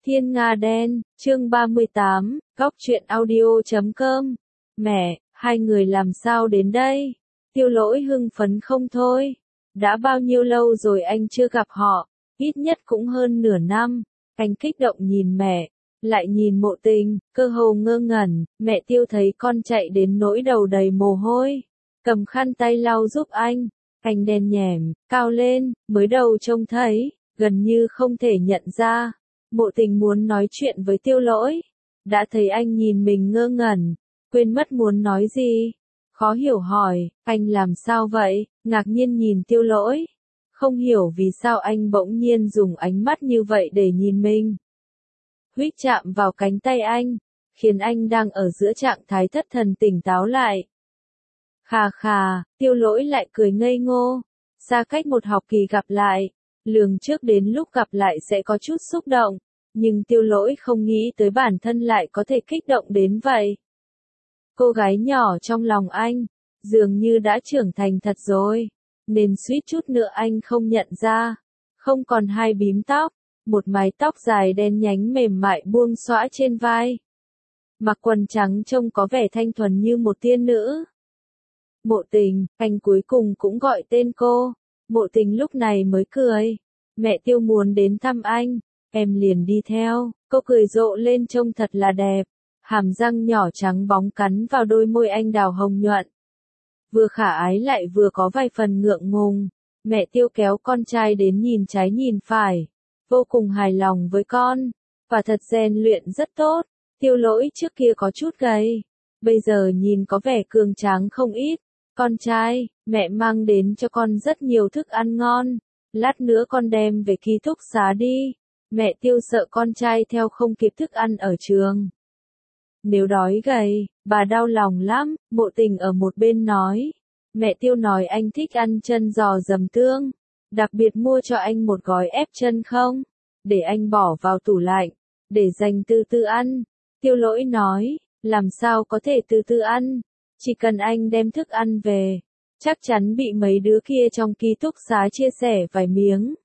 Thiên Nga Đen, chương 38, Góc truyện audio.com. Mẹ, hai người làm sao đến đây? Tiêu Lỗi hưng phấn không thôi. Đã bao nhiêu lâu rồi anh chưa gặp họ, ít nhất cũng hơn nửa năm. Anh kích động nhìn mẹ, lại nhìn Mộ Tình, cơ hồ ngơ ngẩn. Mẹ Tiêu thấy con chạy đến nỗi đầu đầy mồ hôi, cầm khăn tay lau giúp anh. Anh đen nhẻm, cao lên, mới đầu trông thấy, gần như không thể nhận ra. Mộ Tình muốn nói chuyện với Tiêu Lỗi, đã thấy anh nhìn mình ngơ ngẩn, quên mất muốn nói gì. Khó hiểu hỏi, anh làm sao vậy? Ngạc nhiên nhìn Tiêu Lỗi, không hiểu vì sao anh bỗng nhiên dùng ánh mắt như vậy để nhìn mình. Huýt chạm vào cánh tay anh, khiến anh đang ở giữa trạng thái thất thần tỉnh táo lại. Khà khà, Tiêu Lỗi lại cười ngây ngô. Xa cách một học kỳ gặp lại, lường trước đến lúc gặp lại sẽ có chút xúc động, nhưng Tiêu Lỗi không nghĩ tới bản thân lại có thể kích động đến vậy. Cô gái nhỏ trong lòng anh, dường như đã trưởng thành thật rồi, nên suýt chút nữa anh không nhận ra. Không còn hai bím tóc, một mái tóc dài đen nhánh mềm mại buông xõa trên vai. Mặc quần trắng trông có vẻ thanh thuần như một tiên nữ. Mộ Tình, anh cuối cùng cũng gọi tên cô. Mộ Tình lúc này mới cười. Mẹ Tiêu muốn đến thăm anh, em liền đi theo. Cô cười rộ lên trông thật là đẹp. Hàm răng nhỏ trắng bóng cắn vào đôi môi anh đào hồng nhuận. Vừa khả ái lại vừa có vài phần ngượng ngùng. Mẹ Tiêu kéo con trai đến nhìn trái nhìn phải. Vô cùng hài lòng với con. Và thật rèn luyện rất tốt. Tiêu Lỗi trước kia có chút gầy, bây giờ nhìn có vẻ cường tráng không ít. Con trai, mẹ mang đến cho con rất nhiều thức ăn ngon. Lát nữa con đem về ký túc xá đi. Mẹ Tiêu sợ con trai theo không kịp thức ăn ở trường. Nếu đói gầy, bà đau lòng lắm. Mộ Tình ở một bên nói. Mẹ Tiêu nói anh thích ăn chân giò dầm tương. Đặc biệt mua cho anh một gói ép chân không? Để anh bỏ vào tủ lạnh, để dành từ từ ăn. Tiêu Lỗi nói, làm sao có thể từ từ ăn? Chỉ cần anh đem thức ăn về, chắc chắn bị mấy đứa kia trong ký túc xá chia sẻ vài miếng.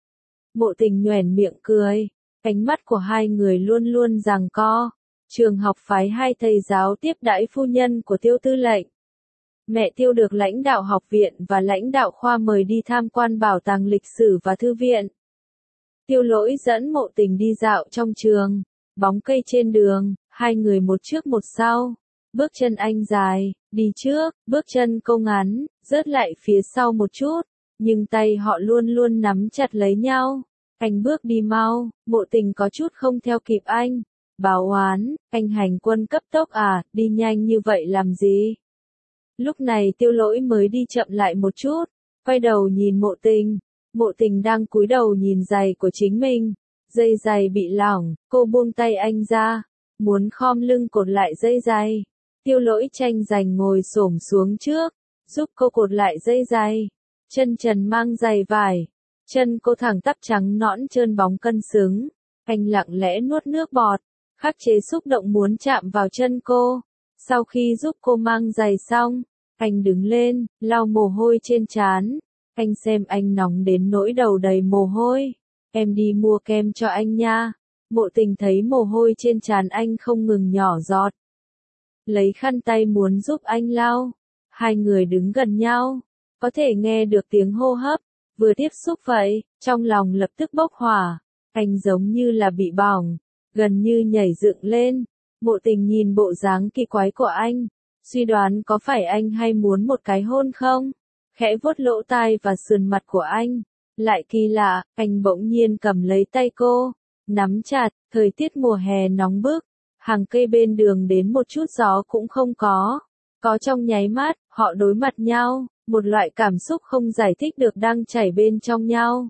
Mộ Tình nhoẻn miệng cười, ánh mắt của hai người luôn luôn giằng co. Trường học phái hai thầy giáo tiếp đãi phu nhân của Tiêu tư lệnh. Mẹ Tiêu được lãnh đạo học viện và lãnh đạo khoa mời đi tham quan bảo tàng lịch sử và thư viện. Tiêu Lỗi dẫn Mộ Tình đi dạo trong trường, bóng cây trên đường, hai người một trước một sau. Bước chân anh dài, đi trước, bước chân cô ngắn, rớt lại phía sau một chút, nhưng tay họ luôn luôn nắm chặt lấy nhau. Anh bước đi mau, Mộ Tình có chút không theo kịp anh. Báo oán, anh hành quân cấp tốc à, đi nhanh như vậy làm gì? Lúc này Tiêu Lỗi mới đi chậm lại một chút, quay đầu nhìn Mộ Tình. Mộ Tình đang cúi đầu nhìn giày của chính mình. Dây giày bị lỏng, cô buông tay anh ra, muốn khom lưng cột lại dây giày. Tiêu Lỗi tranh giành ngồi xổm xuống trước, giúp cô cột lại dây giày. Chân trần mang giày vải, chân cô thẳng tắp trắng nõn trơn bóng cân xứng. Anh lặng lẽ nuốt nước bọt, khắc chế xúc động muốn chạm vào chân cô. Sau khi giúp cô mang giày xong, anh đứng lên, lau mồ hôi trên trán. Anh xem anh nóng đến nỗi đầu đầy mồ hôi. Em đi mua kem cho anh nha. Mộ Tình thấy mồ hôi trên trán anh không ngừng nhỏ giọt, lấy khăn tay muốn giúp anh lau. Hai người đứng gần nhau, có thể nghe được tiếng hô hấp, vừa tiếp xúc vậy, trong lòng lập tức bốc hỏa. Anh giống như là bị bỏng, gần như nhảy dựng lên. Mộ Tình nhìn bộ dáng kỳ quái của anh, suy đoán có phải anh hay muốn một cái hôn không? Khẽ vuốt lỗ tai và sườn mặt của anh. Lại kỳ lạ, anh bỗng nhiên cầm lấy tay cô, nắm chặt. Thời tiết mùa hè nóng bức, hàng cây bên đường đến một chút gió cũng không có. Có trong nháy mắt, họ đối mặt nhau, một loại cảm xúc không giải thích được đang chảy bên trong nhau.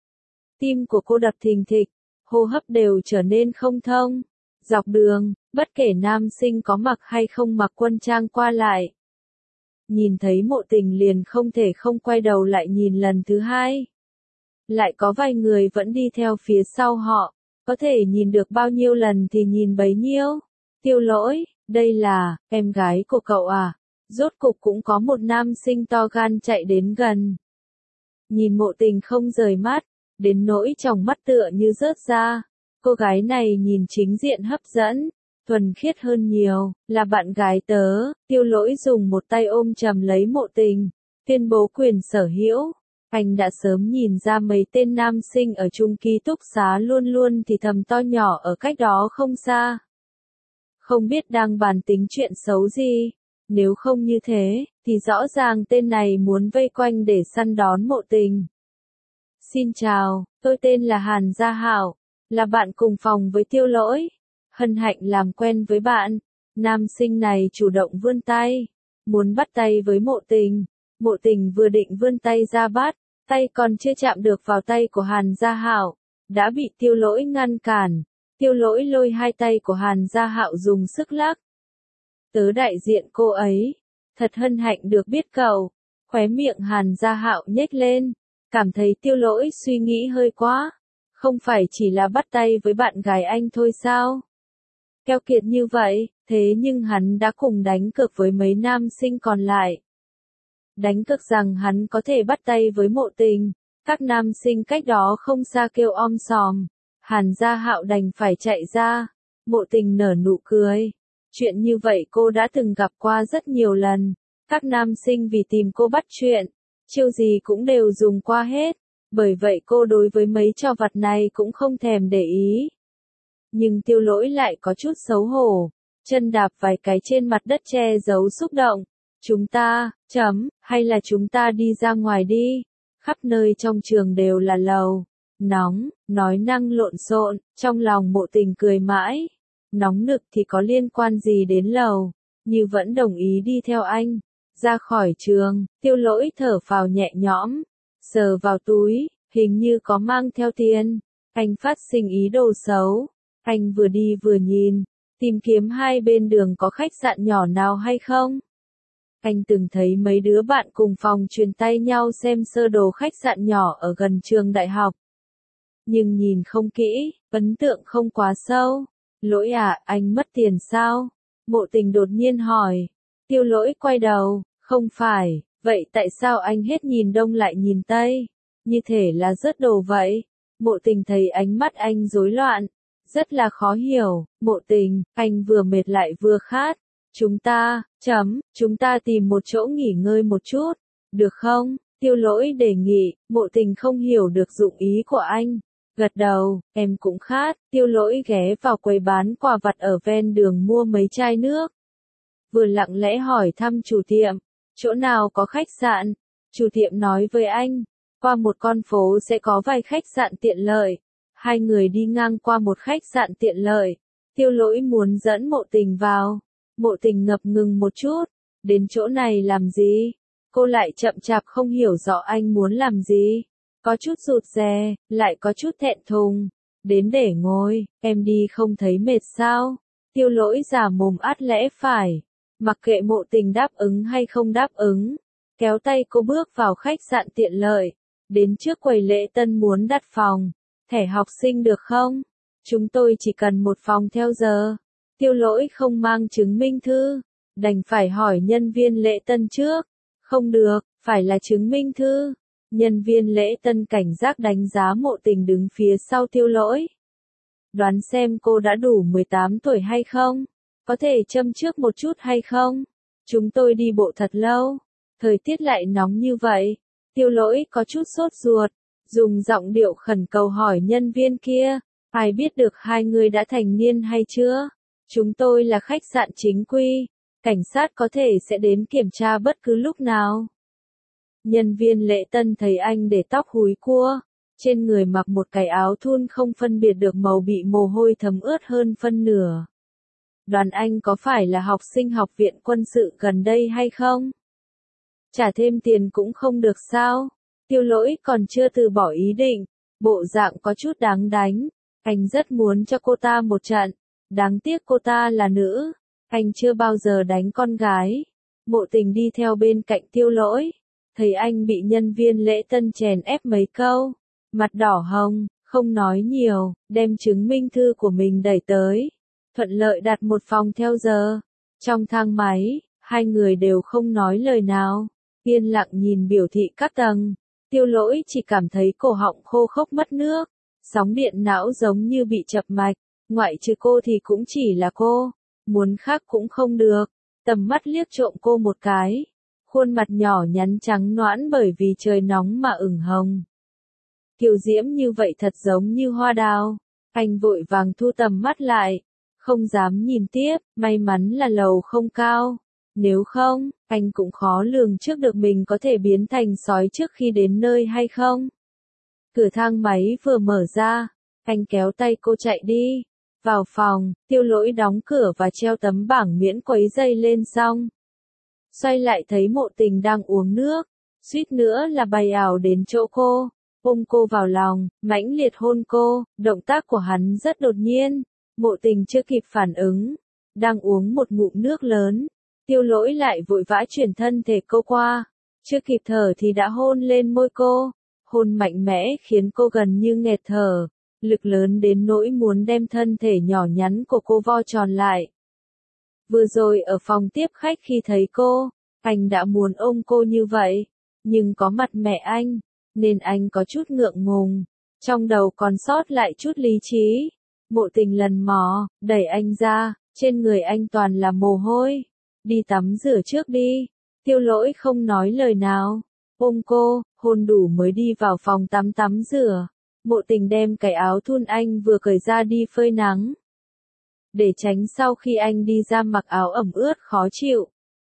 Tim của cô đập thình thịch, hô hấp đều trở nên không thông. Dọc đường, bất kể nam sinh có mặc hay không mặc quân trang qua lại, nhìn thấy Mộ Tình liền không thể không quay đầu lại nhìn lần thứ hai. Lại có vài người vẫn đi theo phía sau họ, có thể nhìn được bao nhiêu lần thì nhìn bấy nhiêu. Tiêu Lỗi, đây là em gái của cậu à? Rốt cục cũng có một nam sinh to gan chạy đến gần. Nhìn Mộ Tình không rời mắt, đến nỗi tròng mắt tựa như rớt ra. Cô gái này nhìn chính diện hấp dẫn, thuần khiết hơn nhiều, là bạn gái tớ. Tiêu Lỗi dùng một tay ôm chầm lấy Mộ Tình, tuyên bố quyền sở hữu. Anh đã sớm nhìn ra mấy tên nam sinh ở chung ký túc xá luôn luôn thì thầm to nhỏ ở cách đó không xa. Không biết đang bàn tính chuyện xấu gì. Nếu không như thế, thì rõ ràng tên này muốn vây quanh để săn đón Mộ Tình. Xin chào, tôi tên là Hàn Gia Hảo, là bạn cùng phòng với Tiêu Lỗi. Hân hạnh làm quen với bạn. Nam sinh này chủ động vươn tay, muốn bắt tay với Mộ Tình. Mộ Tình vừa định vươn tay ra bắt, tay còn chưa chạm được vào tay của Hàn Gia Hảo, đã bị Tiêu Lỗi ngăn cản. Tiêu Lỗi lôi hai tay của Hàn Gia Hảo dùng sức lắc. Tớ đại diện cô ấy, thật hân hạnh được biết cậu. Khóe miệng Hàn Gia Hảo nhếch lên, cảm thấy Tiêu Lỗi suy nghĩ hơi quá. Không phải chỉ là bắt tay với bạn gái anh thôi sao? Keo kiệt như vậy, thế nhưng hắn đã cùng đánh cược với mấy nam sinh còn lại. Đánh cược rằng hắn có thể bắt tay với Mộ Tình. Các nam sinh cách đó không xa kêu om sòm. Hàn Gia Hạo đành phải chạy ra. Mộ Tình nở nụ cười. Chuyện như vậy cô đã từng gặp qua rất nhiều lần. Các nam sinh vì tìm cô bắt chuyện, chiêu gì cũng đều dùng qua hết. Bởi vậy cô đối với mấy trò vặt này cũng không thèm để ý. Nhưng Tiêu Lỗi lại có chút xấu hổ. Chân đạp vài cái trên mặt đất che giấu xúc động. Chúng ta, hay là chúng ta đi ra ngoài đi. Khắp nơi trong trường đều là lầu. Nóng, nói năng lộn xộn, trong lòng Mộ Tình cười mãi. Nóng nực thì có liên quan gì đến lầu, như vẫn đồng ý đi theo anh. Ra khỏi trường, Tiêu Lỗi thở phào nhẹ nhõm, sờ vào túi, hình như có mang theo tiền. Anh phát sinh ý đồ xấu. Anh vừa đi vừa nhìn, tìm kiếm hai bên đường có khách sạn nhỏ nào hay không. Anh từng thấy mấy đứa bạn cùng phòng truyền tay nhau xem sơ đồ khách sạn nhỏ ở gần trường đại học. Nhưng nhìn không kỹ, ấn tượng không quá sâu. Lỗi à, anh mất tiền sao? Mộ Tình đột nhiên hỏi. Tiêu Lỗi quay đầu, không phải, vậy tại sao anh hết nhìn đông lại nhìn tây? Như thể là rớt đồ vậy. Mộ Tình thấy ánh mắt anh rối loạn, rất là khó hiểu. Mộ Tình, anh vừa mệt lại vừa khát. Chúng ta tìm một chỗ nghỉ ngơi một chút, được không? Tiêu Lỗi đề nghị. Mộ Tình không hiểu được dụng ý của anh. Gật đầu, em cũng khát. Tiêu Lỗi ghé vào quầy bán quà vặt ở ven đường mua mấy chai nước. Vừa lặng lẽ hỏi thăm chủ tiệm, chỗ nào có khách sạn? Chủ tiệm nói với anh, qua một con phố sẽ có vài khách sạn tiện lợi. Hai người đi ngang qua một khách sạn tiện lợi. Tiêu Lỗi muốn dẫn Mộ Tình vào. Mộ Tình ngập ngừng một chút. Đến chỗ này làm gì? Cô lại chậm chạp không hiểu rõ anh muốn làm gì. Có chút rụt rè, lại có chút thẹn thùng. Đến để ngồi, em đi không thấy mệt sao? Tiêu Lỗi giả mồm át lẽ phải. Mặc kệ Mộ Tình đáp ứng hay không đáp ứng. Kéo tay cô bước vào khách sạn tiện lợi. Đến trước quầy lễ tân muốn đặt phòng. Thẻ học sinh được không? Chúng tôi chỉ cần một phòng theo giờ. Tiêu Lỗi không mang chứng minh thư. Đành phải hỏi nhân viên lễ tân trước. Không được, phải là chứng minh thư. Nhân viên lễ tân cảnh giác đánh giá Mộ Tình đứng phía sau Tiêu Lỗi. Đoán xem cô đã đủ 18 tuổi hay không? Có thể châm trước một chút hay không? Chúng tôi đi bộ thật lâu. Thời tiết lại nóng như vậy. Tiêu Lỗi có chút sốt ruột. Dùng giọng điệu khẩn cầu hỏi nhân viên kia. Ai biết được hai người đã thành niên hay chưa? Chúng tôi là khách sạn chính quy. Cảnh sát có thể sẽ đến kiểm tra bất cứ lúc nào. Nhân viên lễ tân thấy anh để tóc húi cua. Trên người mặc một cái áo thun không phân biệt được màu bị mồ hôi thấm ướt hơn phân nửa. Đoán anh có phải là học sinh học viện quân sự gần đây hay không? Trả thêm tiền cũng không được sao? Tiêu Lỗi còn chưa từ bỏ ý định. Bộ dạng có chút đáng đánh. Anh rất muốn cho cô ta một trận. Đáng tiếc cô ta là nữ. Anh chưa bao giờ đánh con gái. Mộ Tình đi theo bên cạnh Tiêu Lỗi. Thấy anh bị nhân viên lễ tân chèn ép mấy câu. Mặt đỏ hồng, không nói nhiều, đem chứng minh thư của mình đẩy tới. Thuận lợi đặt một phòng theo giờ. Trong thang máy, hai người đều không nói lời nào. Yên lặng nhìn biểu thị các tầng. Tiêu Lỗi chỉ cảm thấy cổ họng khô khốc mất nước. Sóng điện não giống như bị chập mạch, ngoại trừ cô thì cũng chỉ là cô, muốn khác cũng không được. Tầm mắt liếc trộm cô một cái, khuôn mặt nhỏ nhắn trắng nõn bởi vì trời nóng mà ửng hồng. Kiều diễm như vậy thật giống như hoa đào. Anh vội vàng thu tầm mắt lại, không dám nhìn tiếp, may mắn là lầu không cao. Nếu không, anh cũng khó lường trước được mình có thể biến thành sói trước khi đến nơi hay không. Cửa thang máy vừa mở ra, anh kéo tay cô chạy đi. Vào phòng, Tiêu Lỗi đóng cửa và treo tấm bảng miễn quấy rầy lên xong. Xoay lại thấy Mộ Tình đang uống nước, suýt nữa là bay ảo đến chỗ cô, ôm cô vào lòng, mãnh liệt hôn cô, động tác của hắn rất đột nhiên, Mộ Tình chưa kịp phản ứng, đang uống một ngụm nước lớn, Tiêu Lỗi lại vội vã chuyển thân thể cô qua, chưa kịp thở thì đã hôn lên môi cô, hôn mạnh mẽ khiến cô gần như nghẹt thở, lực lớn đến nỗi muốn đem thân thể nhỏ nhắn của cô vo tròn lại. Vừa rồi ở phòng tiếp khách khi thấy cô, anh đã muốn ôm cô như vậy, nhưng có mặt mẹ anh, nên anh có chút ngượng ngùng, trong đầu còn sót lại chút lý trí. Mộ Tình lần mò, đẩy anh ra, trên người anh toàn là mồ hôi. Đi tắm rửa trước đi. Tiêu Lỗi không nói lời nào, ôm cô, hôn đủ mới đi vào phòng tắm rửa. Mộ Tình đem cái áo thun anh vừa cởi ra đi phơi nắng, để tránh sau khi anh đi ra mặc áo ẩm ướt khó chịu.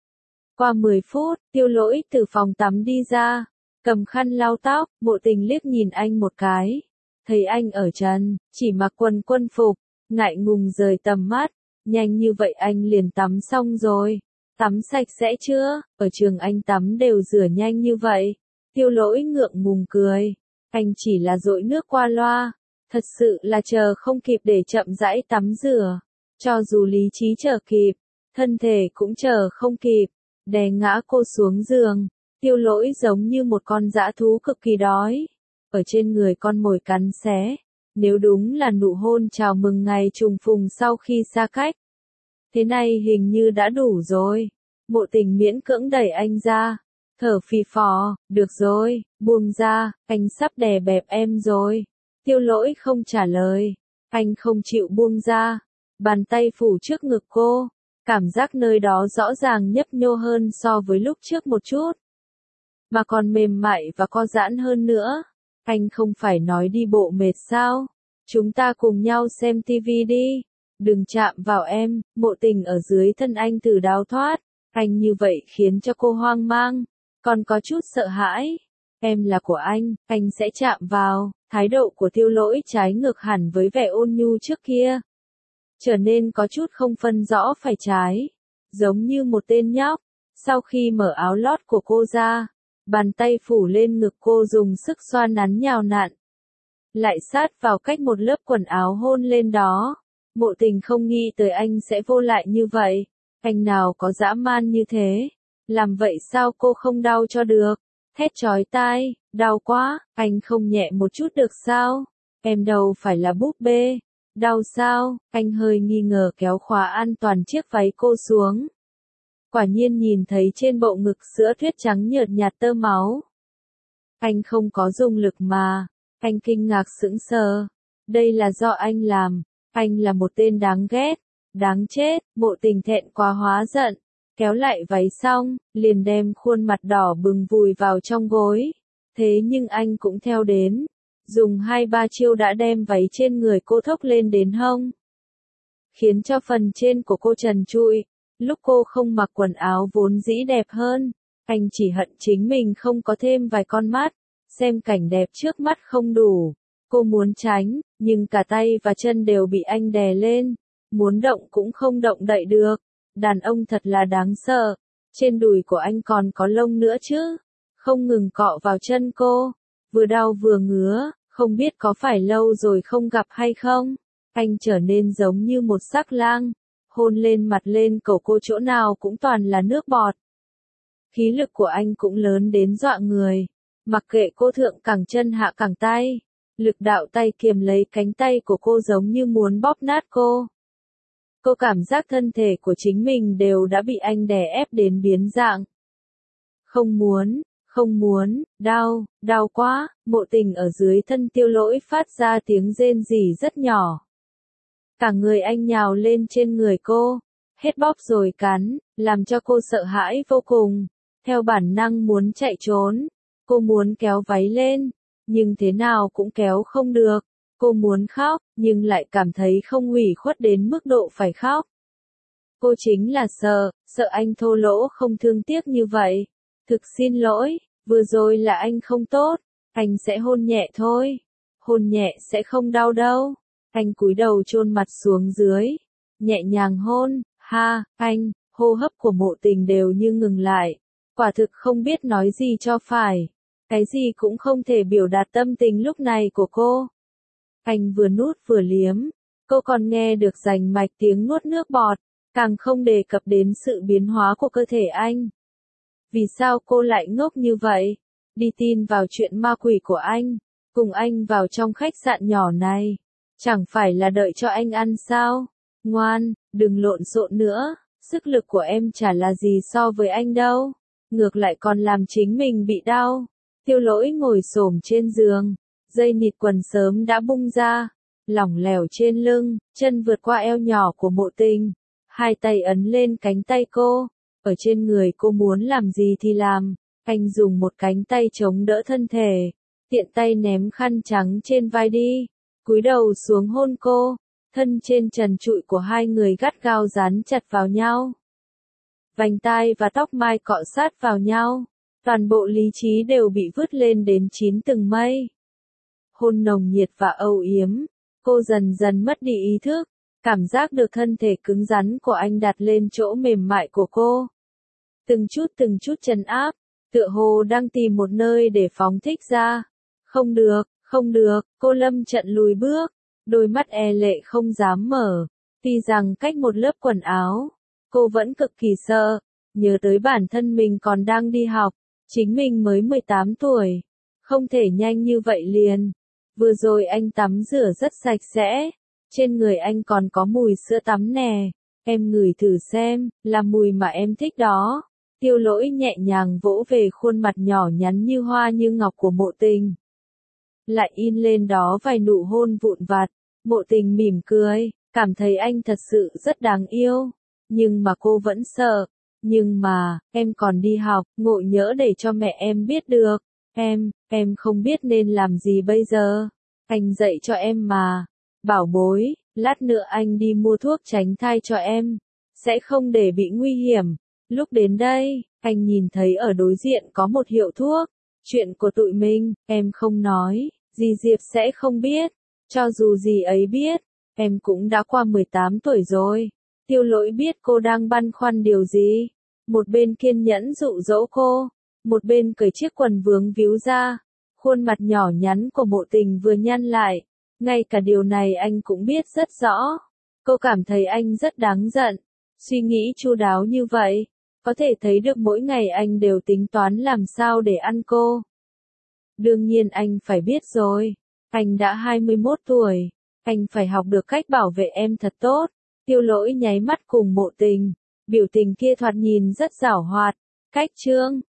Qua 10 phút, Tiêu Lỗi từ phòng tắm đi ra, cầm khăn lau tóc, Mộ Tình liếc nhìn anh một cái, thấy anh ở trần, chỉ mặc quần quân phục, ngại ngùng rời tầm mắt, nhanh như vậy anh liền tắm xong rồi, tắm sạch sẽ chưa, ở trường anh tắm đều rửa nhanh như vậy. Tiêu Lỗi ngượng ngùng cười, anh chỉ là dội nước qua loa, thật sự là chờ không kịp để chậm rãi tắm rửa. Cho dù lý trí chờ kịp, thân thể cũng chờ không kịp, đè ngã cô xuống giường. Tiêu Lỗi giống như một con dã thú cực kỳ đói, ở trên người con mồi cắn xé. Nếu đúng là nụ hôn chào mừng ngày trùng phùng sau khi xa cách, thế này hình như đã đủ rồi. Mộ Tình miễn cưỡng đẩy anh ra, thở phì phò, được rồi, buông ra, anh sắp đè bẹp em rồi. Tiêu Lỗi không trả lời, anh không chịu buông ra. Bàn tay phủ trước ngực cô, cảm giác nơi đó rõ ràng nhấp nhô hơn so với lúc trước một chút, mà còn mềm mại và co giãn hơn nữa. Anh không phải nói đi bộ mệt sao? Chúng ta cùng nhau xem tivi đi. Đừng chạm vào em. Mộ Tình ở dưới thân anh thử đào thoát. Anh như vậy khiến cho cô hoang mang, còn có chút sợ hãi. Em là của anh sẽ chạm vào. Thái độ của Tiêu Lỗi trái ngược hẳn với vẻ ôn nhu trước kia, trở nên có chút không phân rõ phải trái, giống như một tên nhóc. Sau khi mở áo lót của cô ra, bàn tay phủ lên ngực cô dùng sức xoa nắn nhào nặn, lại sát vào cách một lớp quần áo hôn lên đó. Mộ Tình không nghĩ tới anh sẽ vô lại như vậy, anh nào có dã man như thế, làm vậy sao cô không đau cho được. Thét chói tai, đau quá, anh không nhẹ một chút được sao? Em đâu phải là búp bê. Đau sao? Anh hơi nghi ngờ kéo khóa an toàn chiếc váy cô xuống. Quả nhiên nhìn thấy trên bộ ngực sữa thuyết trắng nhợt nhạt tơ máu. Anh không có dùng lực mà. Anh kinh ngạc sững sờ. Đây là do anh làm. Anh là một tên đáng ghét. Đáng chết. Mộ Tình thẹn quá hóa giận. Kéo lại váy xong, liền đem khuôn mặt đỏ bừng vùi vào trong gối. Thế nhưng anh cũng theo đến. Dùng 2-3 chiêu đã đem váy trên người cô thốc lên đến hông, khiến cho phần trên của cô trần trụi. Lúc cô không mặc quần áo vốn dĩ đẹp hơn, anh chỉ hận chính mình không có thêm vài con mắt, xem cảnh đẹp trước mắt không đủ. Cô muốn tránh, nhưng cả tay và chân đều bị anh đè lên, muốn động cũng không động đậy được. Đàn ông thật là đáng sợ. Trên đùi của anh còn có lông nữa chứ, không ngừng cọ vào chân cô, vừa đau vừa ngứa. Không biết có phải lâu rồi không gặp hay không, anh trở nên giống như một sắc lang, hôn lên mặt lên cổ cô chỗ nào cũng toàn là nước bọt. Khí lực của anh cũng lớn đến dọa người, mặc kệ cô thượng cẳng chân hạ cẳng tay, lực đạo tay kiềm lấy cánh tay của cô giống như muốn bóp nát cô. Cô cảm giác thân thể của chính mình đều đã bị anh đè ép đến biến dạng. Không muốn, đau quá, Mộ Tình ở dưới thân Tiêu Lỗi phát ra tiếng rên rỉ rất nhỏ. Cả người anh nhào lên trên người cô, hết bóp rồi cắn, làm cho cô sợ hãi vô cùng. Theo bản năng muốn chạy trốn, cô muốn kéo váy lên, nhưng thế nào cũng kéo không được. Cô muốn khóc, nhưng lại cảm thấy không ủy khuất đến mức độ phải khóc. Cô chính là sợ anh thô lỗ không thương tiếc như vậy. Thực xin lỗi, vừa rồi là anh không tốt, anh sẽ hôn nhẹ thôi. Hôn nhẹ sẽ không đau đâu. Anh cúi đầu chôn mặt xuống dưới, nhẹ nhàng hôn, anh, hô hấp của Mộ Tình đều như ngừng lại. Quả thực không biết nói gì cho phải. Cái gì cũng không thể biểu đạt tâm tình lúc này của cô. Anh vừa nuốt vừa liếm, cô còn nghe được rành mạch tiếng nuốt nước bọt, càng không đề cập đến sự biến hóa của cơ thể anh. Vì sao cô lại ngốc như vậy? Đi tin vào chuyện ma quỷ của anh, cùng anh vào trong khách sạn nhỏ này. Chẳng phải là đợi cho anh ăn sao? Ngoan, đừng lộn xộn nữa, sức lực của em chả là gì so với anh đâu. Ngược lại còn làm chính mình bị đau. Tiêu Lỗi ngồi xổm trên giường, dây nịt quần sớm đã bung ra, lỏng lẻo trên lưng, chân vượt qua eo nhỏ của Mộ Tình. Hai tay ấn lên cánh tay cô, ở trên người cô muốn làm gì thì làm. Anh dùng một cánh tay chống đỡ thân thể, tiện tay ném khăn trắng trên vai đi, cúi đầu xuống hôn cô, thân trên trần trụi của hai người gắt gao dán chặt vào nhau. Vành tai và tóc mai cọ sát vào nhau, toàn bộ lý trí đều bị vứt lên đến 9 tầng mây. Hôn nồng nhiệt và âu yếm, cô dần dần mất đi ý thức, cảm giác được thân thể cứng rắn của anh đặt lên chỗ mềm mại của cô. Từng chút trấn áp, tựa hồ đang tìm một nơi để phóng thích ra. Không được, cô lâm trận lùi bước, đôi mắt e lệ không dám mở. Tuy rằng cách một lớp quần áo, cô vẫn cực kỳ sợ, nhớ tới bản thân mình còn đang đi học, chính mình mới 18 tuổi, không thể nhanh như vậy liền. Vừa rồi anh tắm rửa rất sạch sẽ, trên người anh còn có mùi sữa tắm nè, em ngửi thử xem, là mùi mà em thích đó. Tiêu Lỗi nhẹ nhàng vỗ về khuôn mặt nhỏ nhắn như hoa như ngọc của Mộ Tình. Lại in lên đó vài nụ hôn vụn vặt, Mộ Tình mỉm cười, cảm thấy anh thật sự rất đáng yêu. Nhưng mà cô vẫn sợ. Nhưng mà, em còn đi học, ngộ nhỡ để cho mẹ em biết được. Em không biết nên làm gì bây giờ. Anh dạy cho em mà. Bảo bối, lát nữa anh đi mua thuốc tránh thai cho em. Sẽ không để bị nguy hiểm. Lúc đến đây, anh nhìn thấy ở đối diện có một hiệu thuốc. Chuyện của tụi mình, em không nói, dì Diệp sẽ không biết. Cho dù dì ấy biết, em cũng đã qua 18 tuổi rồi. Tiêu Lỗi biết cô đang băn khoăn điều gì. Một bên kiên nhẫn dụ dỗ cô, một bên cởi chiếc quần vướng víu ra. Khuôn mặt nhỏ nhắn của Mộ Tình vừa nhăn lại. Ngay cả điều này anh cũng biết rất rõ. Cô cảm thấy anh rất đáng giận. Suy nghĩ chu đáo như vậy, có thể thấy được mỗi ngày anh đều tính toán làm sao để ăn cô. Đương nhiên anh phải biết rồi. Anh đã 21 tuổi. Anh phải học được cách bảo vệ em thật tốt. Tiêu Lỗi nháy mắt cùng Mộ Tình. Biểu tình kia thoạt nhìn rất giảo hoạt. Cách chương